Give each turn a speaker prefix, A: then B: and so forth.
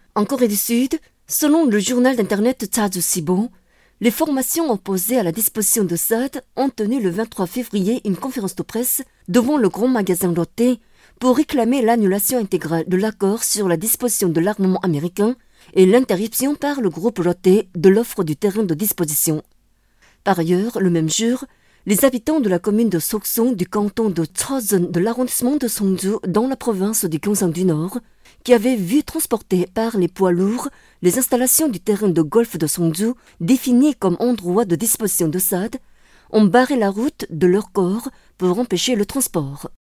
A: En Corée du Sud, selon le journal d'internet Chajusibo, les formations opposées à la disposition de SAD ont tenu le 23 février une conférence de presse devant le grand magasin Lotte pour réclamer l'annulation intégrale de l'accord sur la disposition de l'armement américain et l'interruption par le groupe Lotte de l'offre du terrain de disposition. Par ailleurs, le même jour, les habitants de la commune de Sokson du canton de Chosun de l'arrondissement de Songju dans la province du Gyeongsang du Nord, qui avaient vu transporter par les poids lourds les installations du terrain de golf de Songju définies comme endroit de disposition de SAD, ont barré la route de leur corps pour empêcher le transport.